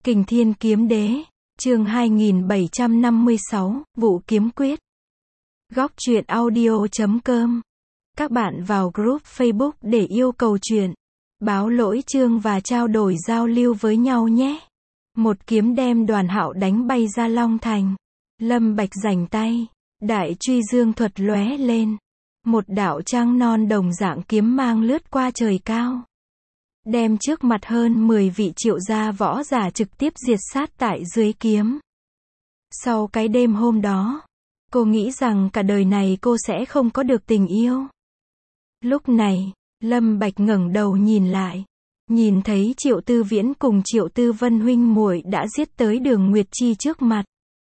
Kình Thiên Kiếm Đế, chương 2756, Vụ Kiếm Quyết. Góc truyện audio.com. Các bạn vào group Facebook để yêu cầu truyện, báo lỗi chương và trao đổi giao lưu với nhau nhé. Một kiếm đem Đoàn Hạo đánh bay ra Long Thành. Lâm Bạch rảnh tay, đại truy dương thuật lóe lên. Một đạo trăng non đồng dạng kiếm mang lướt qua trời cao, đem trước mặt hơn 10 vị triệu gia võ giả trực tiếp diệt sát tại dưới kiếm. Sau cái đêm hôm đó, cô nghĩ rằng cả đời này cô sẽ không có được tình yêu. Lúc này, Lâm Bạch ngẩng đầu nhìn lại, nhìn thấy Triệu Tư Viễn cùng Triệu Tư Vân huynh muội đã giết tới Đường Nguyệt Chi trước mặt.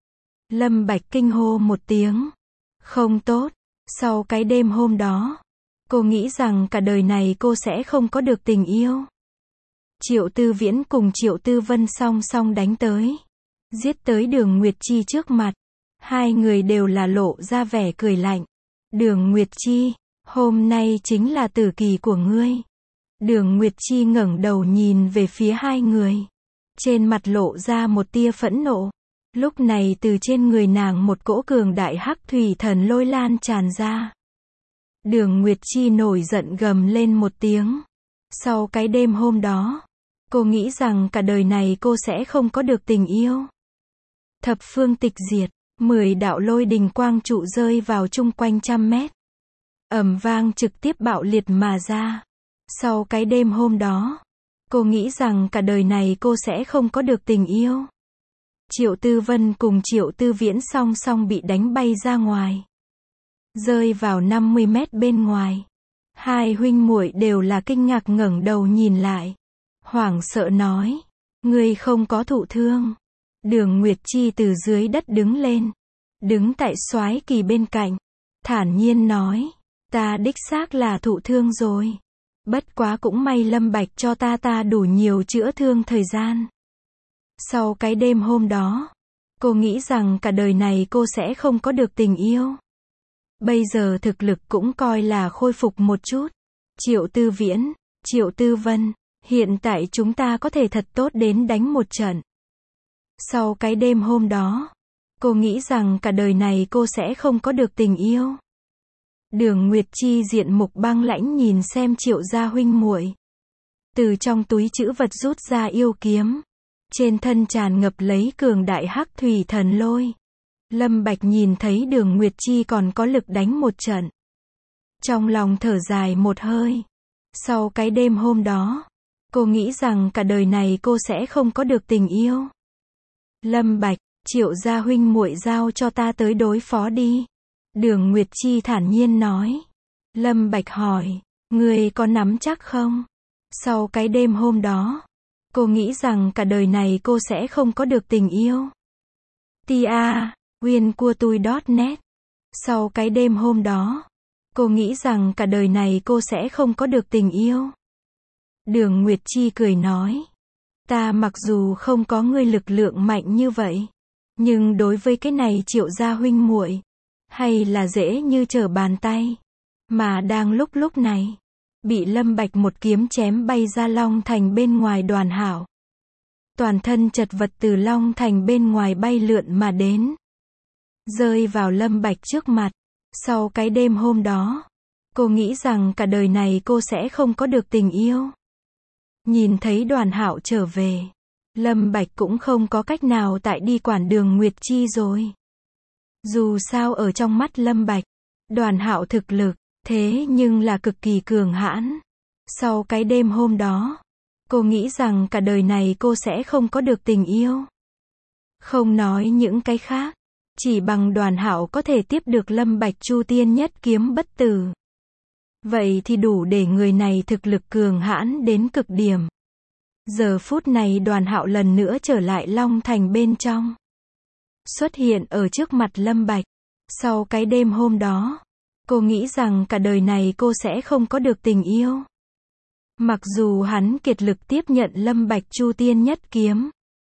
Lâm Bạch kinh hô một tiếng, không tốt. Sau cái đêm hôm đó, cô nghĩ rằng cả đời này cô sẽ không có được tình yêu. Triệu Tư Viễn cùng Triệu Tư Vân song song đánh tới, giết tới Đường Nguyệt Chi trước mặt. Hai người đều là lộ ra vẻ cười lạnh. Đường Nguyệt Chi, hôm nay chính là tử kỳ của ngươi. Đường Nguyệt Chi ngẩng đầu nhìn về phía hai người, trên mặt lộ ra một tia phẫn nộ. Lúc này từ trên người nàng một cỗ cường đại hắc thủy thần lôi lan tràn ra. Đường Nguyệt Chi nổi giận gầm lên một tiếng. Sau cái đêm hôm đó, cô nghĩ rằng cả đời này cô sẽ không có được tình yêu. Thập phương tịch diệt, 10 đạo lôi đình quang trụ rơi vào chung quanh 100 mét. Ầm vang trực tiếp bạo liệt mà ra. Sau cái đêm hôm đó, cô nghĩ rằng cả đời này cô sẽ không có được tình yêu. Triệu Tư Vân cùng Triệu Tư Viễn song song bị đánh bay ra ngoài, rơi vào 50 mét bên ngoài. Hai huynh muội đều là kinh ngạc ngẩng đầu nhìn lại, hoảng sợ nói, ngươi không có thụ thương. Đường Nguyệt Chi từ dưới đất đứng lên, đứng tại Soái Kỳ bên cạnh, thản nhiên nói, ta đích xác là thụ thương rồi. Bất quá cũng may Lâm Bạch cho ta đủ nhiều chữa thương thời gian. Sau cái đêm hôm đó, cô nghĩ rằng cả đời này cô sẽ không có được tình yêu. Bây giờ thực lực cũng coi là khôi phục một chút. Triệu Tư Viễn, Triệu Tư Vân, hiện tại chúng ta có thể thật tốt đến đánh một trận. Sau cái đêm hôm đó, cô nghĩ rằng cả đời này cô sẽ không có được tình yêu. Đường Nguyệt Chi diện mục băng lãnh nhìn xem Triệu gia huynh muội, từ trong túi trữ vật rút ra yêu kiếm, trên thân tràn ngập lấy cường đại hắc thủy thần lôi. Lâm Bạch nhìn thấy Đường Nguyệt Chi còn có lực đánh một trận, trong lòng thở dài một hơi. Sau cái đêm hôm đó, cô nghĩ rằng cả đời này cô sẽ không có được tình yêu. Lâm Bạch, Triệu gia huynh muội giao cho ta tới đối phó đi. Đường Nguyệt Chi thản nhiên nói. Lâm Bạch hỏi, ngươi có nắm chắc không? Sau cái đêm hôm đó, cô nghĩ rằng cả đời này cô sẽ không có được tình yêu. Tia, Uyên-Cua-Tui.net. Sau cái đêm hôm đó, cô nghĩ rằng cả đời này cô sẽ không có được tình yêu. Đường Nguyệt Chi cười nói, ta mặc dù không có ngươi lực lượng mạnh như vậy, nhưng đối với cái này Triệu gia huynh muội, hay là dễ như trở bàn tay. Mà đang lúc này, bị Lâm Bạch một kiếm chém bay ra Long Thành bên ngoài. Đoàn Hạo toàn thân chật vật từ Long Thành bên ngoài bay lượn mà đến, rơi vào Lâm Bạch trước mặt. Sau cái đêm hôm đó, cô nghĩ rằng cả đời này cô sẽ không có được tình yêu. Nhìn thấy Đoàn Hạo trở về, Lâm Bạch cũng không có cách nào tại đi quản Đường Nguyệt Chi rồi. Dù sao ở trong mắt Lâm Bạch, Đoàn Hạo thực lực, thế nhưng là cực kỳ cường hãn. Sau cái đêm hôm đó, cô nghĩ rằng cả đời này cô sẽ không có được tình yêu. Không nói những cái khác, chỉ bằng Đoàn Hạo có thể tiếp được Lâm Bạch Chu Tiên Nhất Kiếm bất tử, vậy thì đủ để người này thực lực cường hãn đến cực điểm. Giờ phút này Đoàn Hạo lần nữa trở lại Long Thành bên trong, xuất hiện ở trước mặt Lâm Bạch. Sau cái đêm hôm đó, cô nghĩ rằng cả đời này cô sẽ không có được tình yêu. Mặc dù hắn kiệt lực tiếp nhận Lâm Bạch Chu Tiên Nhất Kiếm,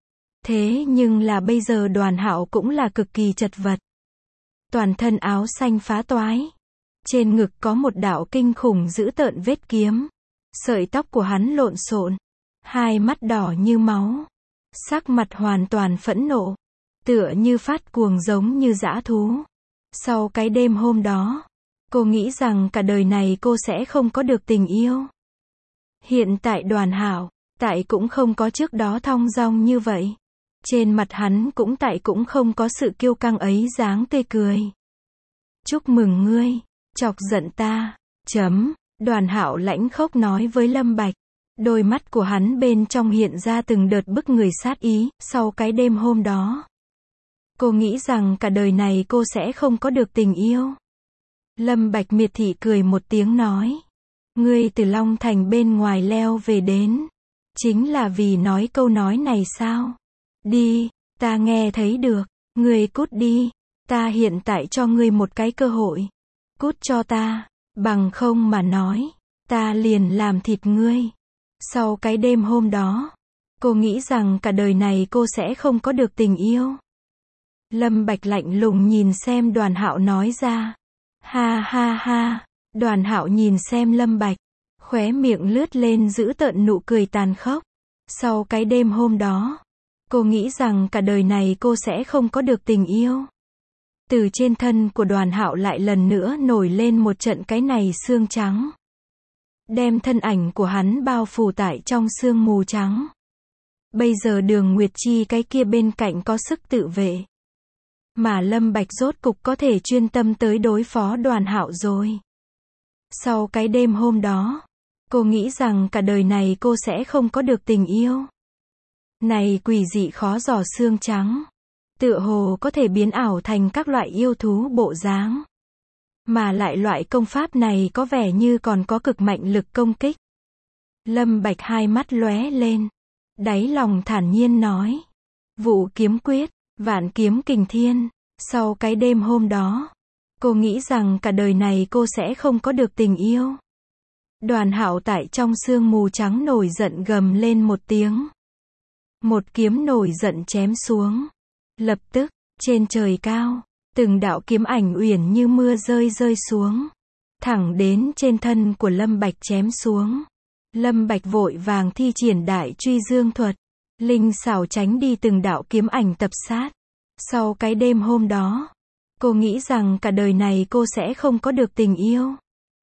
thế nhưng là bây giờ Đoàn Hạo cũng là cực kỳ chật vật. Toàn thân áo xanh phá toái, trên ngực có một đạo kinh khủng dữ tợn vết kiếm, sợi tóc của hắn lộn xộn, hai mắt đỏ như máu. sắc mặt hoàn toàn phẫn nộ, tựa như phát cuồng giống như dã thú. Sau cái đêm hôm đó, cô nghĩ rằng cả đời này cô sẽ không có được tình yêu. Hiện tại Đoàn Hạo, tại cũng không có trước đó thong dong như vậy. Trên mặt hắn cũng không có sự kiêu căng ấy dáng tươi cười. Chúc mừng ngươi, chọc giận ta, Đoàn Hạo lãnh khốc nói với Lâm Bạch. Đôi mắt của hắn bên trong hiện ra từng đợt bức người sát ý, sau cái đêm hôm đó. Cô nghĩ rằng cả đời này cô sẽ không có được tình yêu. Lâm Bạch miệt thị cười một tiếng nói. Ngươi từ Long Thành bên ngoài leo về đến. Chính là vì nói câu nói này sao? Đi, ta nghe thấy được. Ngươi cút đi. Ta hiện tại cho ngươi một cái cơ hội. Cút cho ta. Bằng không mà nói. Ta liền làm thịt ngươi. Sau cái đêm hôm đó. Cô nghĩ rằng cả đời này cô sẽ không có được tình yêu. Lâm Bạch lạnh lùng nhìn xem Đoàn Hạo nói ra. Ha ha ha. Đoàn Hạo nhìn xem Lâm Bạch. Khóe miệng lướt lên giữ tợn nụ cười tàn khốc. Sau cái đêm hôm đó. Cô nghĩ rằng cả đời này cô sẽ không có được tình yêu. Từ trên thân của Đoàn Hạo lại lần nữa nổi lên một trận cái này sương trắng. Đem thân ảnh của hắn bao phủ tại trong sương mù trắng. Bây giờ Đường Nguyệt Chi cái kia bên cạnh có sức tự vệ. Mà Lâm Bạch rốt cục có thể chuyên tâm tới đối phó Đoàn Hạo rồi. Sau cái đêm hôm đó, cô nghĩ rằng cả đời này cô sẽ không có được tình yêu. Này quỷ dị khó dò xương trắng. Tựa hồ có thể biến ảo thành các loại yêu thú bộ dáng. Mà lại loại công pháp này có vẻ như còn có cực mạnh lực công kích. Lâm Bạch hai mắt lóe lên. Đáy lòng thản nhiên nói. Vụ kiếm quyết, vạn kiếm kình thiên. Sau cái đêm hôm đó, cô nghĩ rằng cả đời này cô sẽ không có được tình yêu. Đoàn Hạo tại trong sương mù trắng nổi giận gầm lên một tiếng. Một kiếm nổi giận chém xuống. Lập tức, trên trời cao, từng đạo kiếm ảnh uyển như mưa rơi xuống. Thẳng đến trên thân của Lâm Bạch chém xuống. Lâm Bạch vội vàng thi triển đại truy dương thuật. Linh xảo tránh đi từng đạo kiếm ảnh tập sát. Sau cái đêm hôm đó, cô nghĩ rằng cả đời này cô sẽ không có được tình yêu.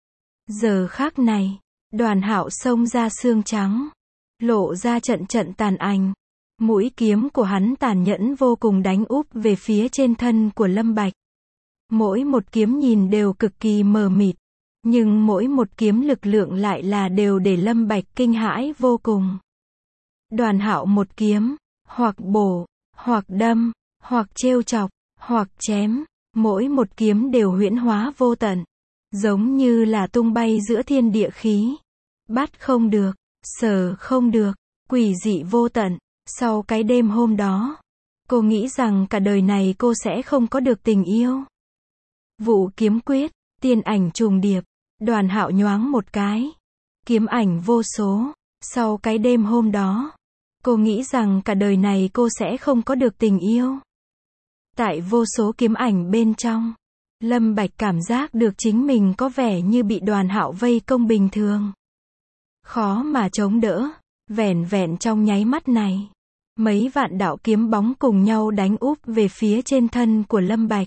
Giờ khắc này, Đoàn Hạo xông ra xương trắng. Lộ ra trận trận tàn ảnh. Mũi kiếm của hắn tàn nhẫn vô cùng đánh úp về phía trên thân của Lâm Bạch. Mỗi một kiếm nhìn đều cực kỳ mờ mịt. Nhưng mỗi một kiếm lực lượng lại là đều để Lâm Bạch kinh hãi vô cùng. Đoàn Hạo một kiếm, hoặc bổ, hoặc đâm, hoặc trêu chọc, hoặc chém, mỗi một kiếm đều huyễn hóa vô tận, giống như là tung bay giữa thiên địa khí. Bắt không được, sờ không được, quỷ dị vô tận. Sau cái đêm hôm đó, cô nghĩ rằng cả đời này cô sẽ không có được tình yêu. Vụ kiếm quyết, tiên ảnh trùng điệp, Đoàn Hạo nhoáng một cái, kiếm ảnh vô số. Sau cái đêm hôm đó, cô nghĩ rằng cả đời này cô sẽ không có được tình yêu. Tại vô số kiếm ảnh bên trong, Lâm Bạch cảm giác được chính mình có vẻ như bị Đoàn Hạo vây công bình thường. Khó mà chống đỡ, vẻn vẹn trong nháy mắt này. Mấy vạn đạo kiếm bóng cùng nhau đánh úp về phía trên thân của Lâm Bạch.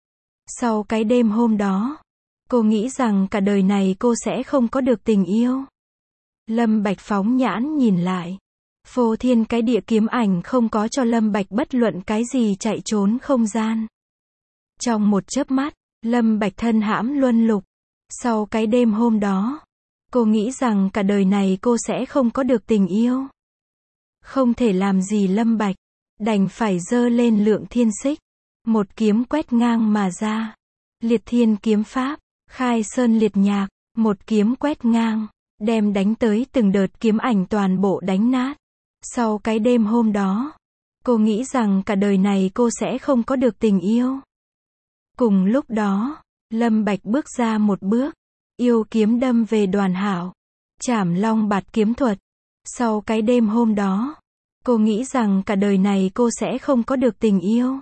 Sau cái đêm hôm đó, cô nghĩ rằng cả đời này cô sẽ không có được tình yêu. Lâm Bạch phóng nhãn nhìn lại. Phô thiên cái địa kiếm ảnh không có cho Lâm Bạch bất luận cái gì chạy trốn không gian. Trong một chớp mắt, Lâm Bạch thân hãm luân lục. Sau cái đêm hôm đó, cô nghĩ rằng cả đời này cô sẽ không có được tình yêu. Không thể làm gì Lâm Bạch, đành phải giơ lên Lượng Thiên Xích. Một kiếm quét ngang mà ra. Liệt Thiên kiếm pháp, Khai Sơn liệt nhạc, một kiếm quét ngang, đem đánh tới từng đợt kiếm ảnh toàn bộ đánh nát. Sau cái đêm hôm đó, cô nghĩ rằng cả đời này cô sẽ không có được tình yêu. Cùng lúc đó, Lâm Bạch bước ra một bước, yêu kiếm đâm về Đoàn Hạo. Trảm Long Bạt kiếm thuật. Sau cái đêm hôm đó, cô nghĩ rằng cả đời này cô sẽ không có được tình yêu.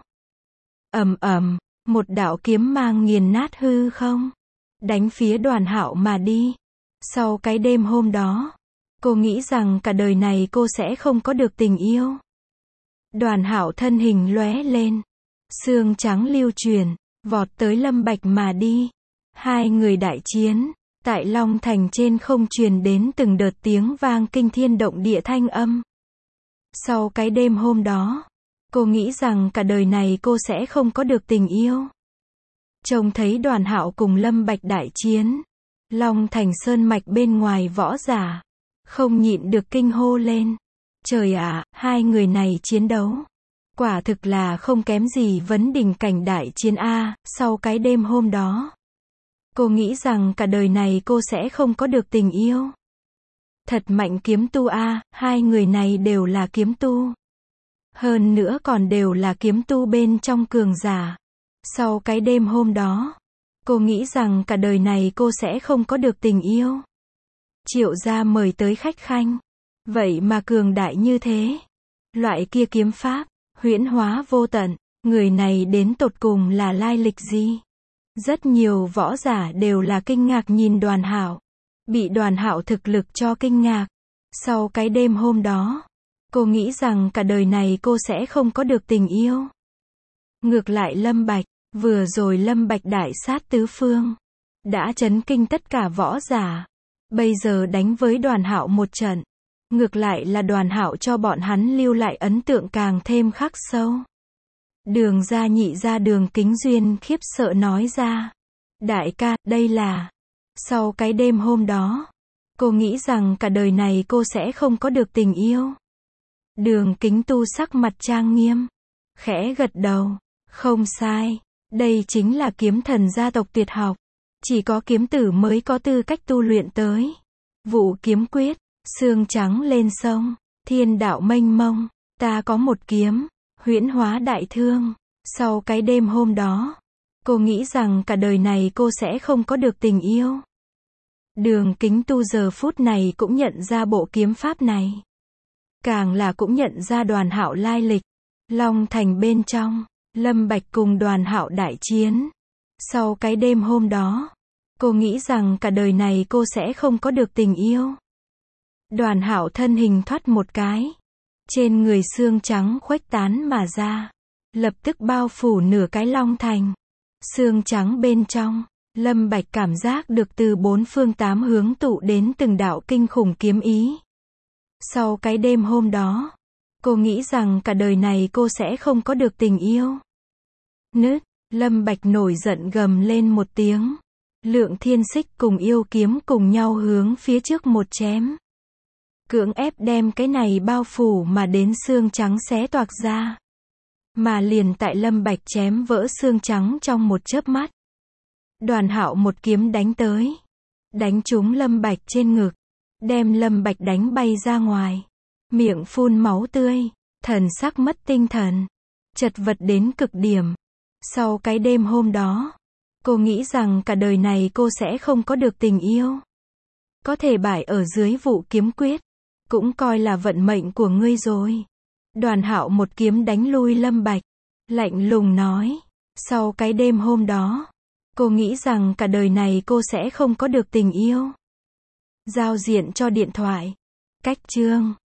Ầm ầm, một đạo kiếm mang nghiền nát hư không, đánh phía Đoàn Hạo mà đi. Sau cái đêm hôm đó, cô nghĩ rằng cả đời này cô sẽ không có được tình yêu. Đoàn Hạo thân hình lóe lên, xương trắng lưu truyền, vọt tới Lâm Bạch mà đi. Hai người đại chiến, tại Long Thành trên không truyền đến từng đợt tiếng vang kinh thiên động địa thanh âm. Sau cái đêm hôm đó, cô nghĩ rằng cả đời này cô sẽ không có được tình yêu. Trông thấy Đoàn Hạo cùng Lâm Bạch đại chiến, Long Thành sơn mạch bên ngoài võ giả, không nhịn được kinh hô lên. Trời ạ, hai người này chiến đấu, quả thực là không kém gì vấn đỉnh cảnh đại chiến A. Sau cái đêm hôm đó, cô nghĩ rằng cả đời này cô sẽ không có được tình yêu. Thật mạnh kiếm tu A, hai người này đều là kiếm tu. Hơn nữa còn đều là kiếm tu bên trong cường giả. Sau cái đêm hôm đó, cô nghĩ rằng cả đời này cô sẽ không có được tình yêu. Triệu gia mời tới khách khanh, vậy mà cường đại như thế. Loại kia kiếm pháp, huyễn hóa vô tận, người này đến tột cùng là lai lịch gì? Rất nhiều võ giả đều là kinh ngạc nhìn Đoàn Hạo, bị Đoàn Hạo thực lực cho kinh ngạc. Sau cái đêm hôm đó, cô nghĩ rằng cả đời này cô sẽ không có được tình yêu. Ngược lại Lâm Bạch, vừa rồi Lâm Bạch đại sát tứ phương, đã chấn kinh tất cả võ giả. Bây giờ đánh với Đoàn Hạo một trận, ngược lại là Đoàn Hạo cho bọn hắn lưu lại ấn tượng càng thêm khắc sâu. Đường gia nhị gia Đường Kính Duyên khiếp sợ nói ra. Đại ca, đây là... Sau cái đêm hôm đó, cô nghĩ rằng cả đời này cô sẽ không có được tình yêu. Đường Kính Tu sắc mặt trang nghiêm, khẽ gật đầu. Không sai, đây chính là kiếm thần gia tộc tuyệt học. Chỉ có kiếm tử mới có tư cách tu luyện tới. Vụ kiếm quyết, xương trắng lên sông, thiên đạo mênh mông, ta có một kiếm, huyễn hóa đại thương. Sau cái đêm hôm đó, cô nghĩ rằng cả đời này cô sẽ không có được tình yêu. Đường Kính Tu giờ phút này cũng nhận ra bộ kiếm pháp này. Càng là cũng nhận ra Đoàn Hạo lai lịch. Long Thành bên trong, Lâm Bạch cùng Đoàn Hạo đại chiến. Sau cái đêm hôm đó, cô nghĩ rằng cả đời này cô sẽ không có được tình yêu. Đoàn Hạo thân hình thoát một cái, trên người xương trắng khuếch tán mà ra, lập tức bao phủ nửa cái Long Thành. Xương trắng bên trong, Lâm Bạch cảm giác được từ bốn phương tám hướng tụ đến từng đạo kinh khủng kiếm ý. Sau cái đêm hôm đó, cô nghĩ rằng cả đời này cô sẽ không có được tình yêu. Nứt, Lâm Bạch nổi giận gầm lên một tiếng. Lượng Thiên Xích cùng yêu kiếm cùng nhau hướng phía trước một chém. Cưỡng ép đem cái này bao phủ mà đến xương trắng xé toạc ra. Mà liền tại Lâm Bạch chém vỡ xương trắng trong một chớp mắt. Đoàn Hạo một kiếm đánh tới. Đánh trúng Lâm Bạch trên ngực. Đem Lâm Bạch đánh bay ra ngoài. Miệng phun máu tươi. Thần sắc mất tinh thần. Chật vật đến cực điểm. Sau cái đêm hôm đó, cô nghĩ rằng cả đời này cô sẽ không có được tình yêu. Có thể bại ở dưới vụ kiếm quyết, cũng coi là vận mệnh của ngươi rồi. Đoàn Hạo một kiếm đánh lui Lâm Bạch, lạnh lùng nói. Sau cái đêm hôm đó, cô nghĩ rằng cả đời này cô sẽ không có được tình yêu. Giao diện cho điện thoại. Cách chương